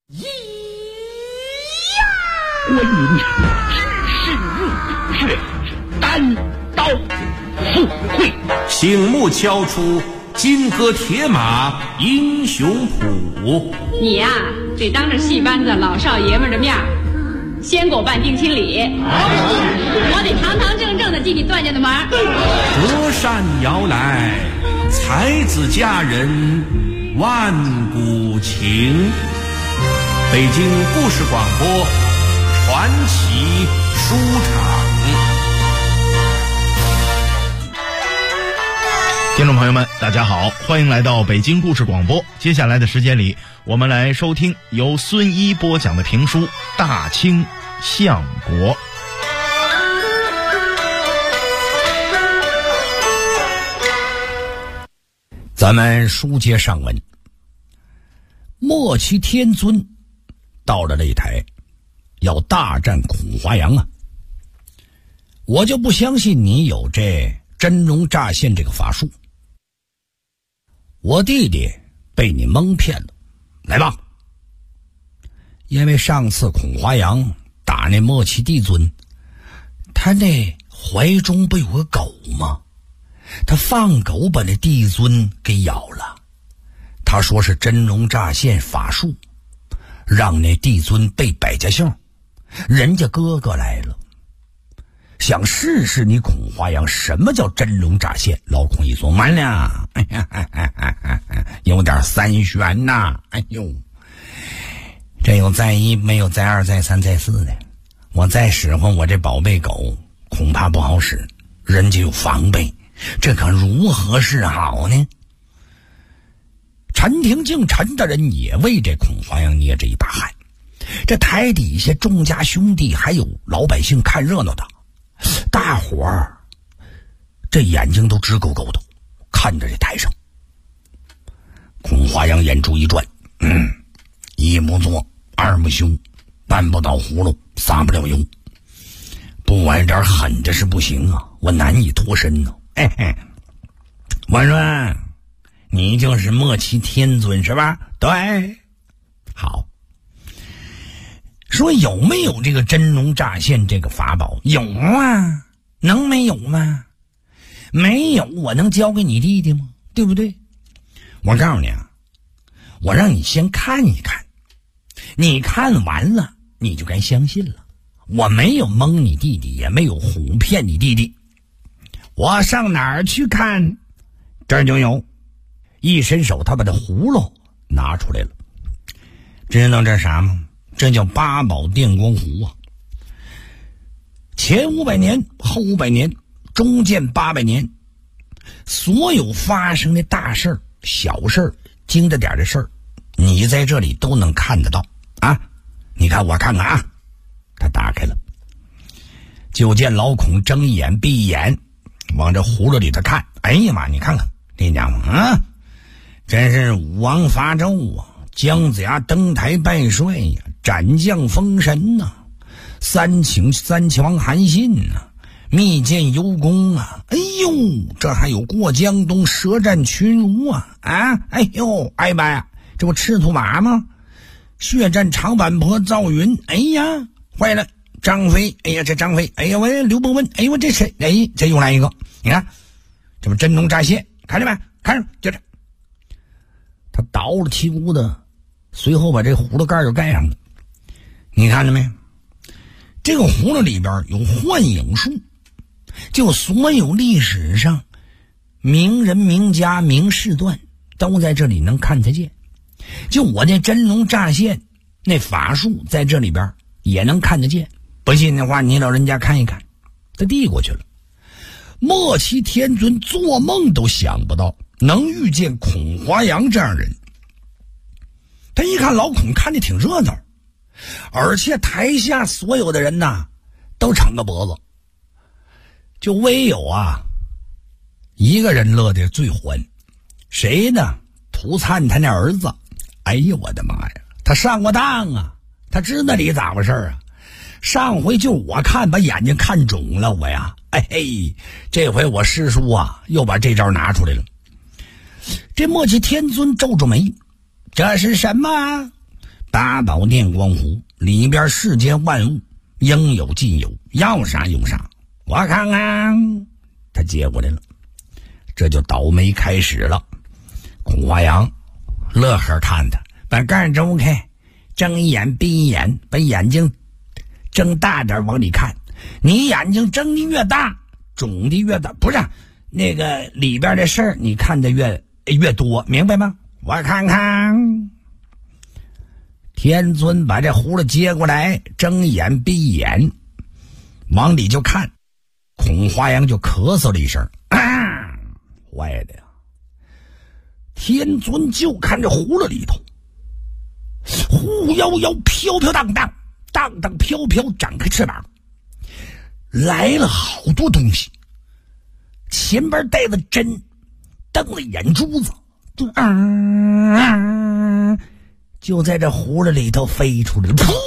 咿呀！关云长只身入血，单刀赴会， 醒目敲出金戈铁马英雄谱。 你呀，得当着戏班子老少爷们的面先给我办定亲礼，我得堂堂正正的进你段家的门。 隔山摇来，才子佳人万古情。北京故事广播传奇书场。 听众朋友们大家好，欢迎来到北京故事广播。接下来的时间里，我们来收听由孙一播讲的评书《大清相国》。 咱们书接上文，末期天尊到了擂台，要大战孔华阳啊！我就不相信你有这真龙乍现这个法术，我弟弟被你蒙骗了，来吧！因为上次孔华阳打那末期帝尊，他那怀中不有个狗吗？他放狗把那帝尊给咬了，他说是真龙乍现法术，让那帝尊被百家姓。人家哥哥来了，想试试你孔华阳什么叫真龙乍现。老孔一琢磨了，有点三玄呐，哎呦，这有再一没有再二再三再四的，我再使唤我这宝贝狗恐怕不好使，人家有防备，这可如何是好呢？陈廷敬陈大人也为这孔华阳捏着一把汗，这台底下众家兄弟还有老百姓看热闹的，大伙儿这眼睛都直勾勾的看着这台上。孔华阳眼珠一转，一不做二不休，搬不倒葫芦撒不了油，不玩点狠这是不行啊，我难以脱身呢。我说你就是末期天尊是吧？对，好。说有没有这个真龙乍现这个法宝？有啊，能没有吗？没有我能交给你弟弟吗？对不对？我告诉你啊，我让你先看一看，你看完了你就该相信了。我没有蒙你弟弟，也没有唬骗你弟弟。我上哪儿去看？这儿就有。一伸手他把这葫芦拿出来了，知道这是啥吗？这叫八宝电光壶啊！前500年，后500年，中间800年，所有发生的大事儿、小事儿、精着点的事儿，你在这里都能看得到啊！你看我看看啊，他打开了，就见老孔睁一眼闭一眼，往这葫芦里头看。哎呀妈，你看看这家伙啊，真是武王伐纣啊，姜子牙登台拜帅呀，斩将封神呐，三皇韩信呐，密见幽公啊，哎呦，这还有过江东舌战群儒啊，哎呦，哎妈呀，这不赤兔马吗？血战长坂坡赵云，哎呀，坏了，张飞，哎呀，这张飞，哎呀，喂，刘伯温，哎呦，我这谁？哎，这又来一个，你看，这不真龙乍现，看见没？看着，就这。他倒了七股的，随后把这葫芦盖就盖上了。你看着没？这个葫芦里边有幻影术，就所有历史上名人名家名士段都在这里能看得见。就我这真龙乍现那法术在这里边也能看得见。不信的话，你老人家看一看。他递过去了。末期天尊做梦都想不到能遇见孔华阳这样人。他一看老孔看着挺热闹，而且台下所有的人呐都撑个脖子，就唯有啊一个人乐得最欢。谁呢？涂灿他那儿子。哎呦我的妈呀，他上过当啊，他知道你咋回事啊。上回就我看把眼睛看肿了我呀，哎嘿，这回我师叔啊又把这招拿出来了。这末期天尊皱皱眉，这是什么？ 大宝电光壶，里边世间万物应有尽有，要啥有啥。我看看，他接过来了，这就倒霉开始了。孔华阳乐呵看他，把盖睁开，睁一眼闭一眼，把眼睛睁大点往里看。你眼睛睁的越大，肿的越大，不是那个里边的事儿，你看的越多，明白吗？我看看。天尊把这葫芦接过来，睁眼闭眼，往里就看。孔华阳就咳嗽了一声，坏的呀！天尊就看这葫芦里头，忽悠悠，飘飘荡荡，荡荡飘飘，展开翅膀，来了好多东西。前边带着针，瞪了眼珠子，就在这葫芦里头飞出来了，噗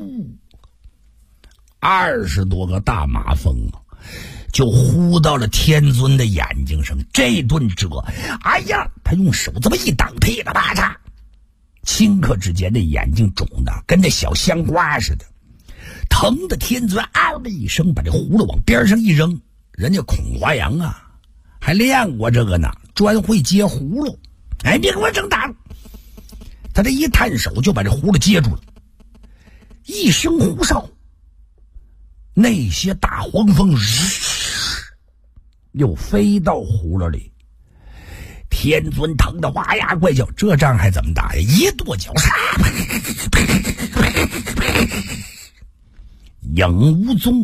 ！20多个大马蜂啊，就呼到了天尊的眼睛上。这顿蛰，哎呀，他用手这么一挡，噼里啪嚓，顷刻之间，这眼睛肿的跟那小香瓜似的，疼的天尊嗷的一声，把这葫芦往边上一扔。人家孔华阳啊，还练过这个呢，专会接葫芦。哎，别给我整大了！他这一探手就把这葫芦接住了，一声呼哨，那些大黄蜂又飞到葫芦里。天尊疼得哇呀怪叫，这仗还怎么打呀？一跺脚，影无踪。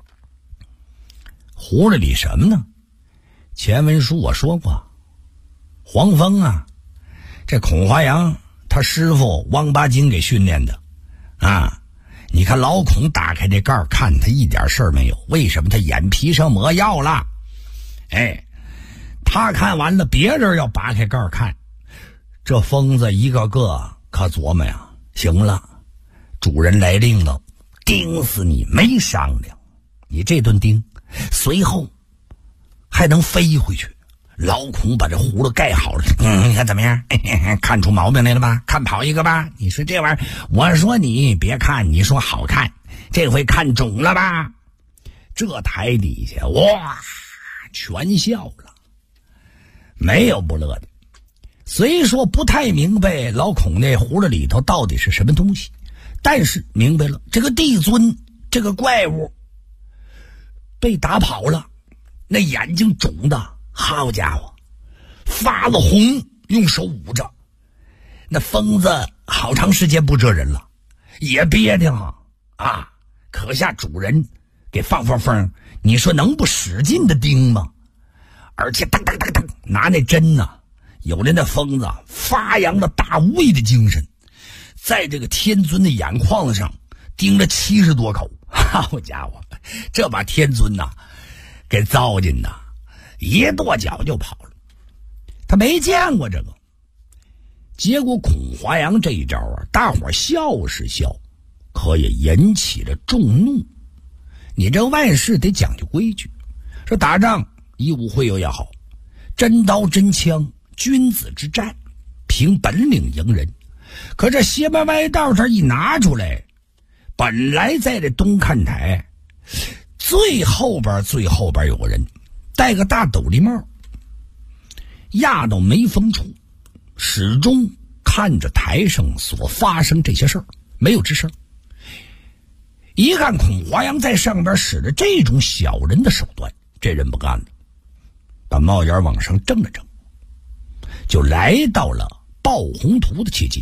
葫芦里什么呢？前文书我说过，黄蜂啊，这孔华阳他师傅汪八经给训练的啊！你看老孔打开这盖儿看，他一点事儿没有。为什么？他眼皮上抹药了。哎，他看完了，别人要拔开盖儿看，这疯子一个个可琢磨呀，行了，主人来令了，盯死你没商量。你这顿盯，随后还能飞回去。老孔把这葫芦盖好了，你看怎么样？看出毛病来了吧？看跑一个吧？你说这玩意儿，我说你别看，你说好看，这回看肿了吧？这台底下哇，全笑了，没有不乐的。虽说不太明白老孔那葫芦里头到底是什么东西，但是明白了，这个帝尊这个怪物被打跑了，那眼睛肿的，好家伙，发了红，用手捂着。那疯子好长时间不蛰人了，也憋挺啊，可下主人给放风，你说能不使劲的盯吗？而且当拿那针呢，有的那疯子发扬了大无畏的精神，在这个天尊的眼眶子上盯了70多口。好家伙，这把天尊呐给糟践的，一跺脚就跑了。他没见过这个，结果孔华阳这一招啊，大伙笑是笑，可也引起了众怒。你这万事得讲究规矩，说打仗一无会友也好，真刀真枪，君子之战，凭本领赢人。可这邪门歪道这一拿出来，本来在这东看台最后边有个人戴个大斗笠帽，压到眉峰处，始终看着台上所发生这些事儿，没有吱声。一看孔华阳在上边使着这种小人的手段，这人不干了，把帽檐往上正了正，就来到了鲍宏图的接近。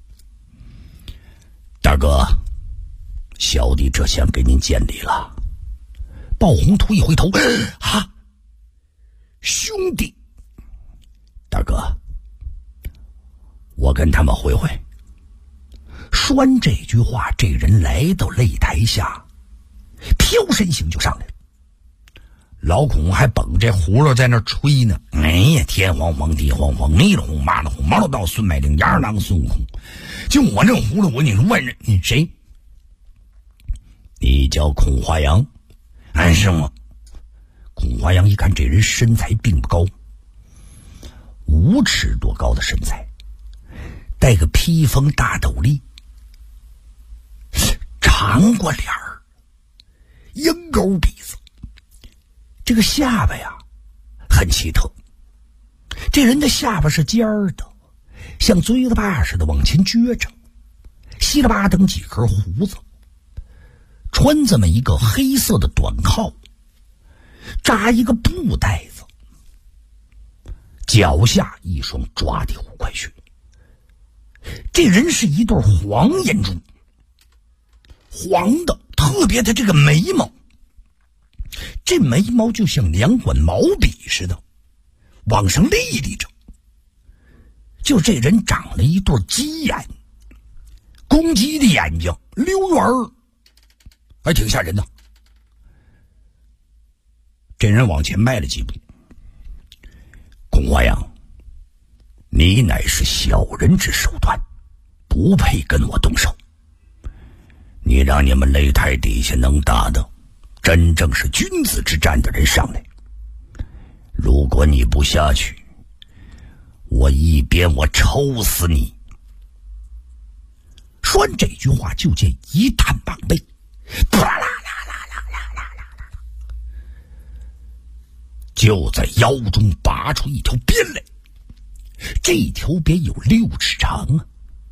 大哥，小弟这厢给您见礼了。鲍宏图一回头，哈，兄弟，大哥，我跟他们会会。说完这句话，这人来到擂台下，飘身形就上来了。老孔还捧这葫芦在那吹呢，哎呀，天黄黄地黄黄，你了红妈了红，毛了到孙百灵，牙当孙悟空。就我这葫芦，我跟你说，问人你谁？你叫孔华阳？俺是吗？孔华阳一看这人身材并不高，5尺多高的身材，戴个披风大斗笠， 长过脸儿，鹰钩鼻子，这个下巴呀很奇特。这人的下巴是尖儿的，像锥子把似的往前撅着，稀里巴登几根胡子，穿这么一个黑色的短靠，扎一个布带子，脚下一双抓地虎快靴。这人是一对黄眼珠，黄的，特别的这个眉毛，这眉毛就像两管毛笔似的往上立立着。就这人长了一对鸡眼，公鸡的眼睛，溜圆儿，还挺吓人的。这人往前迈了几步，公华阳，你乃是小人之手段，不配跟我动手。你让你们擂台底下能打的真正是君子之战的人上来，如果你不下去，我一边我抽死你。说完这句话，就见一探膀背，啪啦啦啦啦啦啦啦，就在腰中拔出一条鞭来。这条鞭有6尺长啊。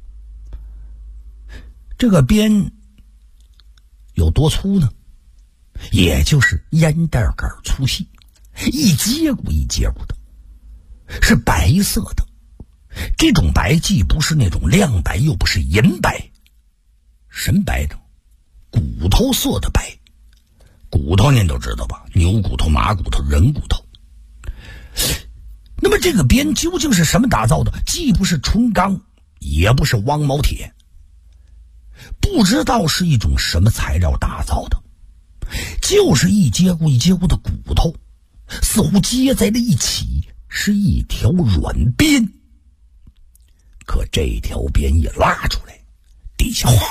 这个鞭有多粗呢？也就是烟袋杆粗细，一节骨一节骨的，是白色的。这种白既不是那种亮白，又不是银白，什么白呢？骨头色的白。骨头您都知道吧？牛骨头、马骨头、人骨头。那么这个鞭究竟是什么打造的？既不是纯钢，也不是汪毛铁，不知道是一种什么材料打造的，就是一节骨一节骨的骨头，似乎接在了一起，是一条软鞭。可这条鞭一拉出来，底下哗，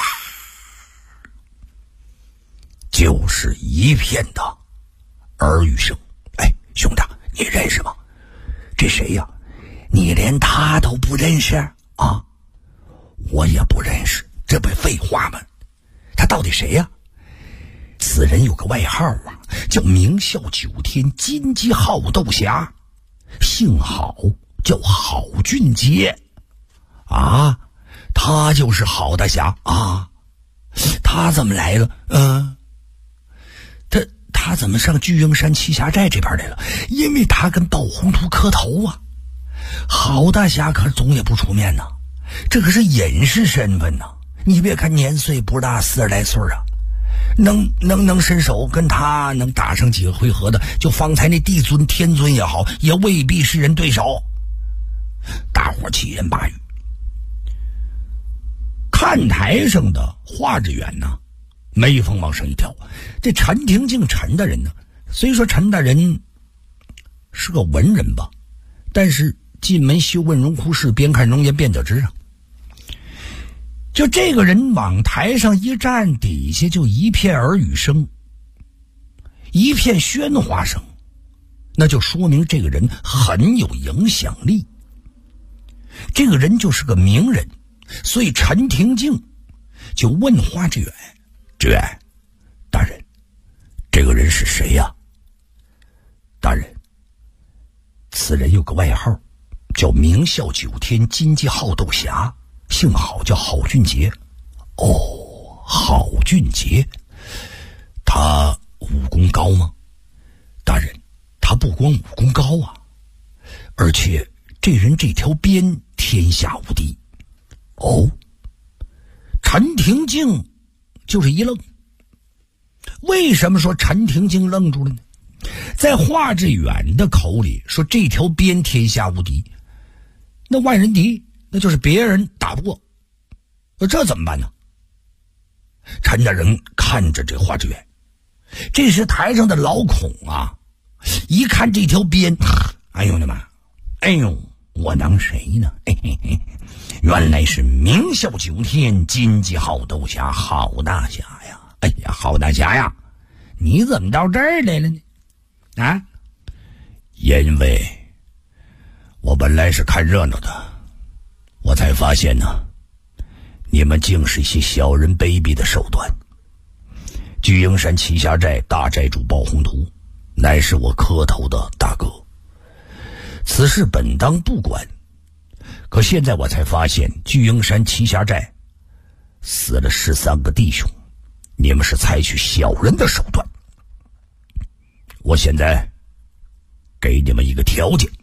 就是一片的耳语声。哎，兄弟，你认识吗？这谁呀？你连他都不认识啊？我也不认识，这不废话吗？他到底谁呀？此人有个外号啊，叫明孝9天金鸡好斗侠，姓郝，叫郝俊杰啊。他就是郝大侠啊。他怎么来了？他怎么上巨鹰山栖霞寨这边来了？因为他跟鲍宏图磕头啊。郝大侠可总也不出面呢，这可是隐士身份呢。你别看年岁不大，40来岁啊，能伸手跟他能打上几个回合的，就方才那帝尊天尊也好，也未必是人对手。大伙7言8语。看台上的华志远呢，眉峰往上一挑。这陈廷敬陈大人呢，虽说陈大人是个文人吧，但是进门修问荣枯事，边看容颜便得知啊。就这个人往台上一站，底下就一片耳语声，一片喧哗声，那就说明这个人很有影响力，这个人就是个名人。所以陈廷敬就问华志远：“志远大人，这个人是谁呀？”大人，此人有个外号，叫明孝9天金鸡好斗侠，姓郝，叫郝俊杰。哦，郝俊杰，他武功高吗？大人，他不光武功高啊，而且这人这条鞭天下无敌。哦，陈廷敬就是一愣。为什么说陈廷敬愣住了呢？在华志远的口里说这条鞭天下无敌，那万人敌，那就是别人打不过，这怎么办呢？陈大人看着这华志远，这时台上的老孔啊，一看这条鞭，哎呦我的妈，哎呦，我当谁呢？嘿嘿嘿，原来是明孝9天金鸡好斗侠郝大侠呀！哎呀，郝大侠呀，你怎么到这儿来了呢？啊，因为我本来是看热闹的，我才发现呢，你们竟是一些小人卑鄙的手段， 聚英山旗下寨大寨主包宏图，乃是我磕头的大哥。此事本当不管，可现在我才发现，聚英山旗下寨死了13个弟兄，你们是采取小人的手段。我现在给你们一个条件，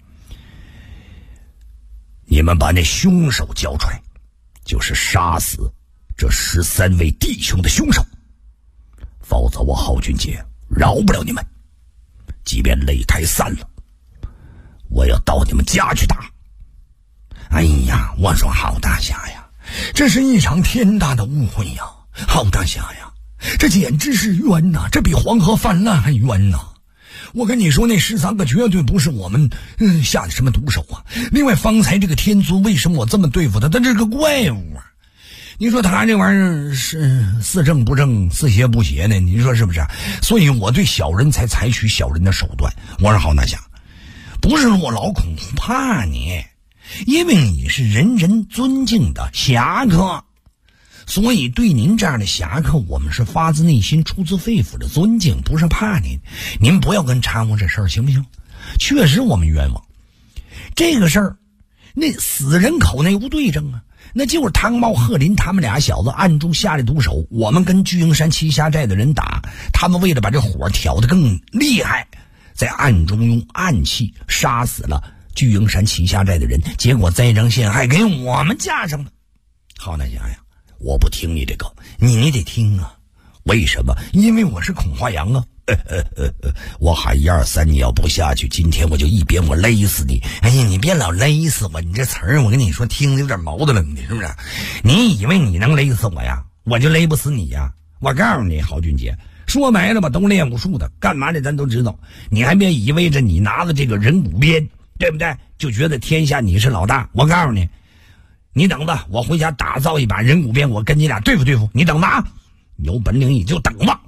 你们把那凶手交出来，就是杀死这13位弟兄的凶手，否则我郝俊杰饶不了你们。即便擂台散了，我要到你们家去打。哎呀，我说郝大侠呀，这是一场天大的误会呀！郝大侠呀，这简直是冤呐，这比黄河泛滥还冤呐！我跟你说，那13个绝对不是我们下的什么毒手啊。另外，方才这个天尊为什么我这么对付他？他这是个怪物啊！你说他这玩意儿是似正不正，似邪不邪呢？你说是不是？所以我对小人才采取小人的手段。我说郝大侠，不是我老孔不怕你，因为你是人人尊敬的侠客，所以对您这样的侠客，我们是发自内心、出自肺腑的尊敬，不是怕您。您不要跟掺和这事儿，行不行？确实我们冤枉。这个事儿，那死人口那无对证啊，那就是汤茂、贺林他们俩小子暗中下的毒手。我们跟聚英山旗下寨的人打，他们为了把这火挑得更厉害，在暗中用暗器杀死了聚英山旗下寨的人，结果栽赃陷害给我们架上了。郝大侠呀，我不听你这个，你得听啊！为什么？因为我是孔华阳啊！我喊1、2、3，你要不下去，今天我就一鞭我勒死你！哎呀，你别老勒死我，你这词儿我跟你说听着有点毛的了，你是不是？你以为你能勒死我呀？我就勒不死你呀！我告诉你，郝俊杰，说白了吧，都练武术的，干嘛的咱都知道。你还别以为着你拿了这个人骨鞭，对不对？就觉得天下你是老大。我告诉你，你等着，我回家打造一把人骨鞭，我跟你俩对付对付。你等着啊，有本领你就等吧。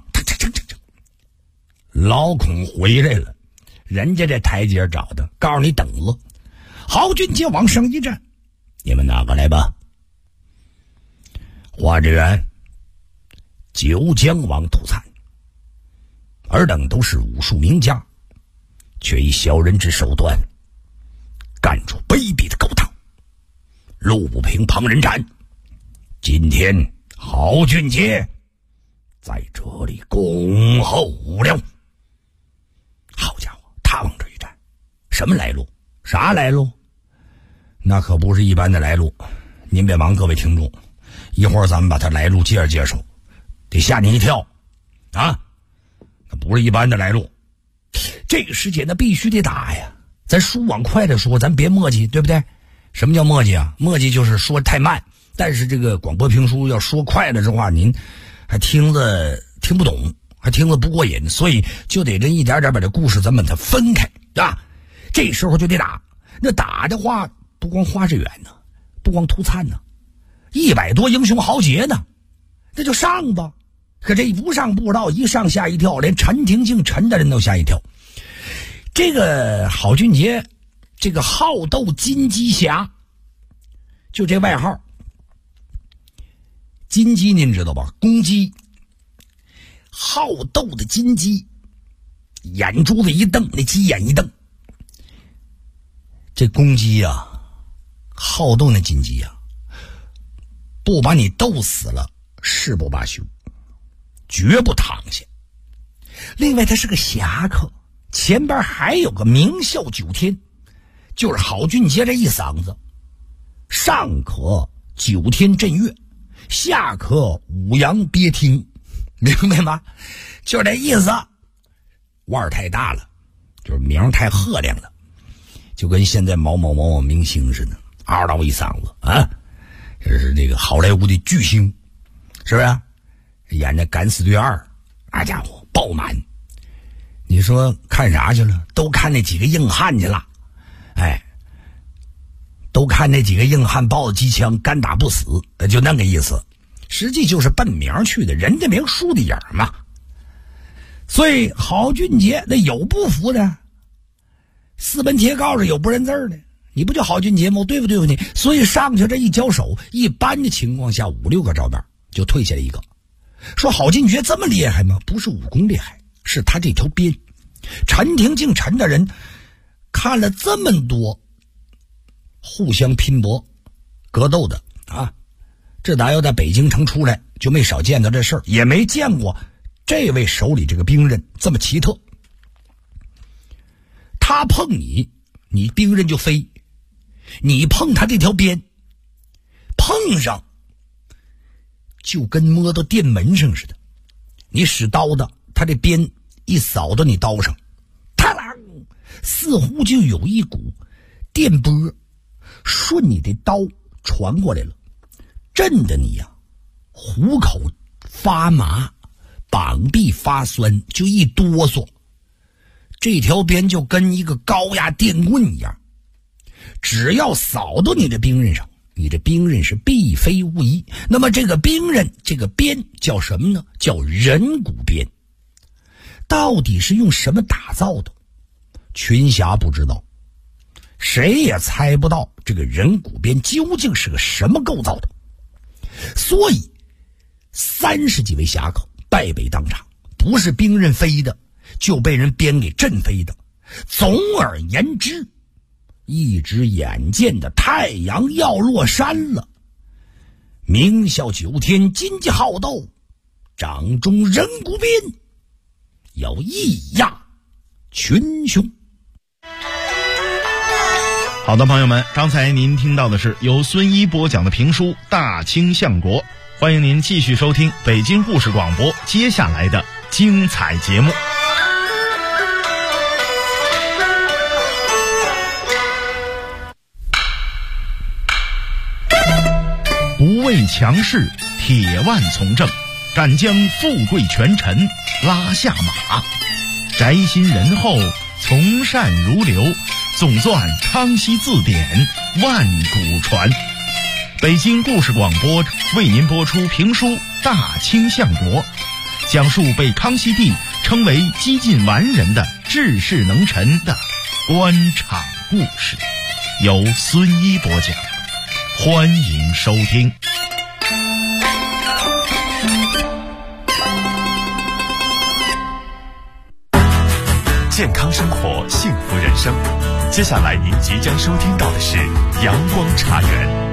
老孔回来了，人家这台阶找的，告诉你等着。郝俊杰往上一站，你们拿过来吧。华志远、九江王土灿，尔等都是武术名家，却以小人之手段干出卑鄙的勾当，路不平旁人斩。今天郝俊杰在这里恭候了。好家伙，他往这一站，什么来路？啥来路？那可不是一般的来路。您别忙，各位听众，一会儿咱们把他来路介绍介绍，得吓你一跳啊！那不是一般的来路。这个时间那必须得打呀，咱书往快的说，咱别磨叽，对不对？什么叫磨叽啊？磨叽就是说太慢，但是这个广播评书要说快了的话，您还听不懂，还听得不过瘾，所以就得这一点点把这故事咱们把它分开啊。这时候就得打，那打的话不光花志远呢，不光涂灿呢，100多英雄豪杰呢，那就上吧。可这一不上不知道，一上吓一跳，连陈廷敬陈大人都吓一跳。这个郝俊杰，这个好斗金鸡侠，就这外号。金鸡您知道吧？公鸡，好斗的金鸡，眼珠子一瞪，那鸡眼一瞪。这公鸡啊，好斗那金鸡啊，不把你斗死了誓不罢休，绝不躺下。另外他是个侠客，前边还有个名校9天，就是郝俊杰这一嗓子，上可9天震岳，下可五阳鳖听，明白吗？就这意思。腕儿太大了，就是名太赫亮了，就跟现在某明星似的，嗷嗷一嗓子啊，这是这个好莱坞的巨星，是不是？演这《敢死队2》，那家伙爆满。你说看啥去了？都看那几个硬汉去了，哎，都看那几个硬汉抱着机枪干打不死，就那个意思。实际就是奔名去的，人家名输的影嘛。所以郝俊杰那有不服的，四门铁告上有不认字的，你不就郝俊杰吗？对不对你？所以上去这一交手，一般的情况下5、6个照面就退下来一个。 说郝进觉这么厉害吗？不是武功厉害，是他这条鞭。陈廷敬陈大人看了这么多互相拼搏格斗的啊，这打要在北京城出来就没少见到这事儿，也没见过这位手里这个兵刃这么奇特。他碰你，你兵刃就飞；你碰他这条鞭，碰上就跟摸到电门上似的。你使刀的，他这鞭一扫到你刀上，啪啦，似乎就有一股电波顺你的刀传过来了，震得你呀虎口发麻，膀臂发酸，就一哆嗦。这条鞭就跟一个高压电棍一样，只要扫到你的兵刃上，你这兵刃是必飞无疑。那么这个兵刃，这个鞭叫什么呢？叫人骨鞭。到底是用什么打造的？群侠不知道，谁也猜不到这个人骨鞭究竟是个什么构造的。所以30几位侠客败北当场，不是兵刃飞的，就被人鞭给震飞的。总而言之，一只眼见的太阳要落山了，明宵9天金鸡好斗，掌中人骨鞭要一压群雄。 好的，朋友们，刚才您听到的是由孙一播讲的评书《大清相国》，欢迎您继续收听北京故事广播接下来的精彩节目。不畏强势，铁腕从政，敢将富贵权臣拉下马，宅心仁厚，从善如流，总算康熙字典，万古传。北京故事广播为您播出评书《大清相国》，讲述被康熙帝称为几近完人的治世能臣的官场故事，由孙一播讲，欢迎收听。 健康生活，幸福人生。接下来您即将收听到的是阳光茶园。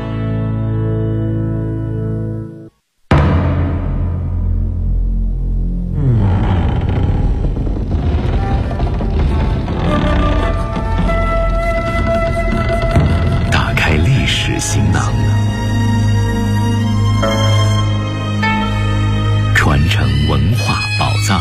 打开历史行囊，传承文化宝藏。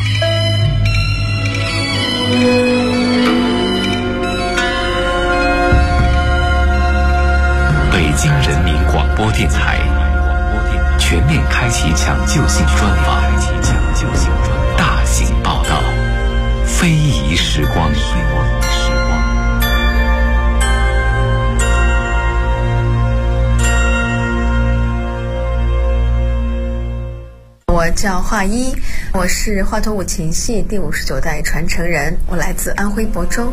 北京人民广播电台全面开启抢救性专访，大型报道，非遗时光。 我叫华一，我是华佗五禽戏第59代传承人，我来自安徽亳州。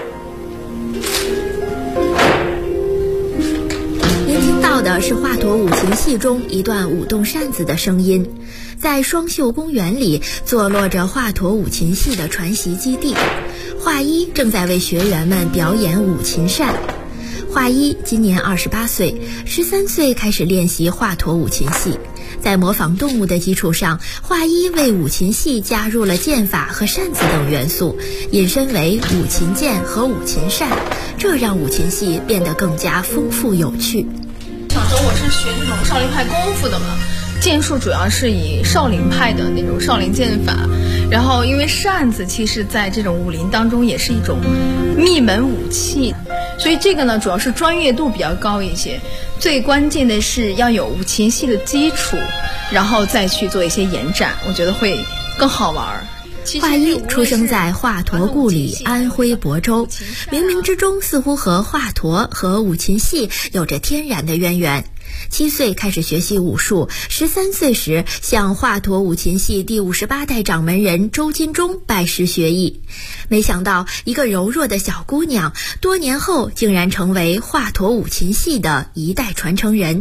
您听到的是华佗五禽戏中一段舞动扇子的声音。在双秀公园里坐落着华佗五禽戏的传习基地，华一正在为学员们表演五禽扇。华一今年28岁，13岁开始练习华佗五禽戏。在模仿动物的基础上，华一为五禽戏加入了剑法和扇子等元素，引申为五禽剑和五禽扇，这让五禽戏变得更加丰富有趣。 小时候我是学那种少林派功夫的嘛，剑术主要是以少林派的那种少林剑法，然后因为扇子其实在这种武林当中也是一种秘门武器，所以这个呢主要是专业度比较高一些，最关键的是要有五禽戏的基础，然后再去做一些延展，我觉得会更好玩。 华一出生在华佗故里安徽亳州，冥冥之中似乎和华佗和五禽戏有着天然的渊源。7岁开始学习武术，13岁时向华佗五禽戏第58代掌门人周金忠拜师学艺。没想到一个柔弱的小姑娘，多年后竟然成为华佗五禽戏的一代传承人。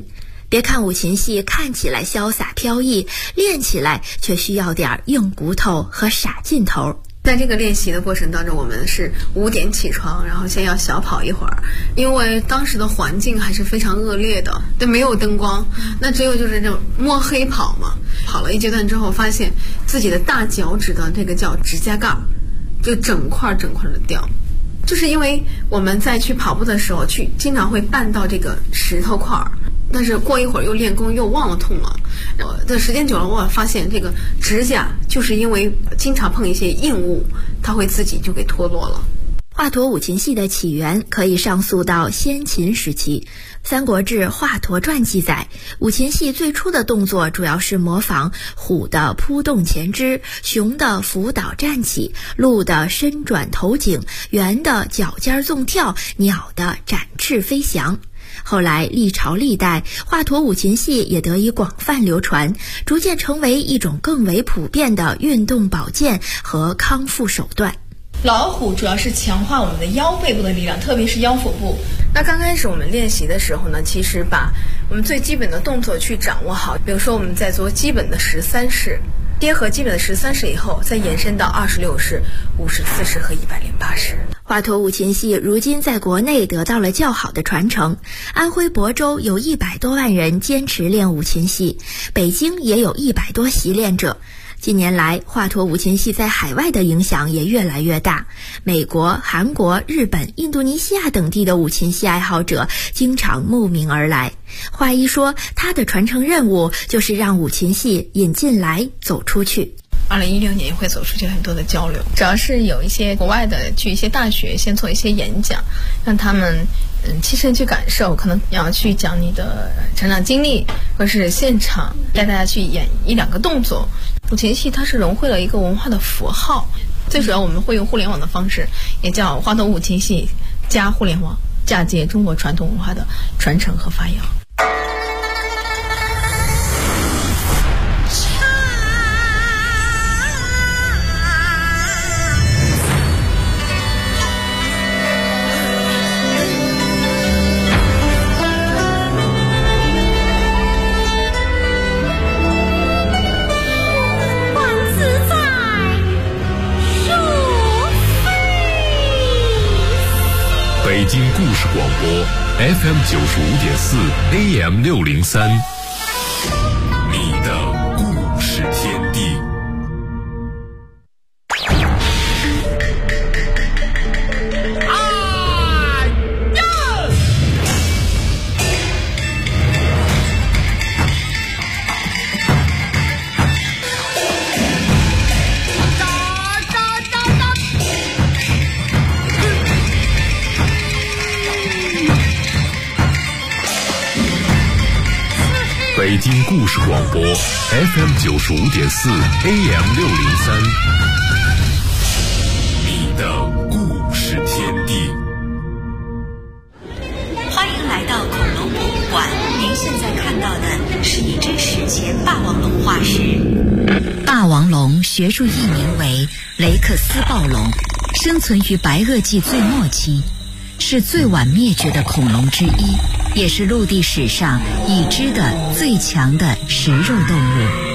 别看五禽戏看起来潇洒飘逸，练起来却需要点硬骨头和傻劲头。 在这个练习的过程当中，我们是5点起床，然后先要小跑一会儿，因为当时的环境还是非常恶劣的，对，没有灯光，那只有就是这种摸黑跑嘛。跑了一阶段之后，发现自己的大脚趾的这个叫指甲盖就整块的掉，就是因为我们在去跑步的时候经常会绊到这个石头块儿，但是过一会儿又练功又忘了痛了。这时间久了，我发现这个指甲就是因为经常碰一些硬物，它会自己就给脱落了。 华佗五禽戏的起源可以上溯到先秦时期。《三国志·华佗传》记载，五禽戏最初的动作主要是模仿虎的扑动前肢，熊的伏倒站起，鹿的伸转头颈，猿的脚尖纵跳，鸟的展翅飞翔。后来历朝历代，华佗五禽戏也得以广泛流传，逐渐成为一种更为普遍的运动保健和康复手段。 老虎主要是强化我们的腰背部的力量，特别是腰腹部。 那刚开始我们练习的时候呢，其实把我们最基本的动作去掌握好，比如说我们在做基本的13式，结合基本的13式以后，再延伸到26式、54式和108式。 华佗五禽戏如今在国内得到了较好的传承，安徽亳州有100多万人坚持练五禽戏，北京也有100多习练者。近年来，华佗五禽戏在海外的影响也越来越大，美国、韩国、日本、印度尼西亚等地的五禽戏爱好者经常慕名而来。华一说，他的传承任务就是让五禽戏引进来走出去。 2016年也会走出去很多的交流，主要是有一些国外的去一些大学先做一些演讲，让他们亲身去感受，可能要去讲你的成长经历，或是现场带大家去演1-2个动作。五禽戏它是融汇了一个文化的符号，最主要我们会用互联网的方式，也叫华佗五禽戏加互联网，嫁接中国传统文化的传承和发扬。 北京故事广播 FM 95.4 AM 603，你的故事天地。北京故事广播 FM 95.4 AM 603，你的故事天地。 欢迎来到恐龙博物馆，您现在看到的是一只史前霸王龙化石。霸王龙学术译名为雷克斯暴龙，生存于白垩纪最末期，是最晚灭绝的恐龙之一，也是陆地史上已知的最强的食肉动物。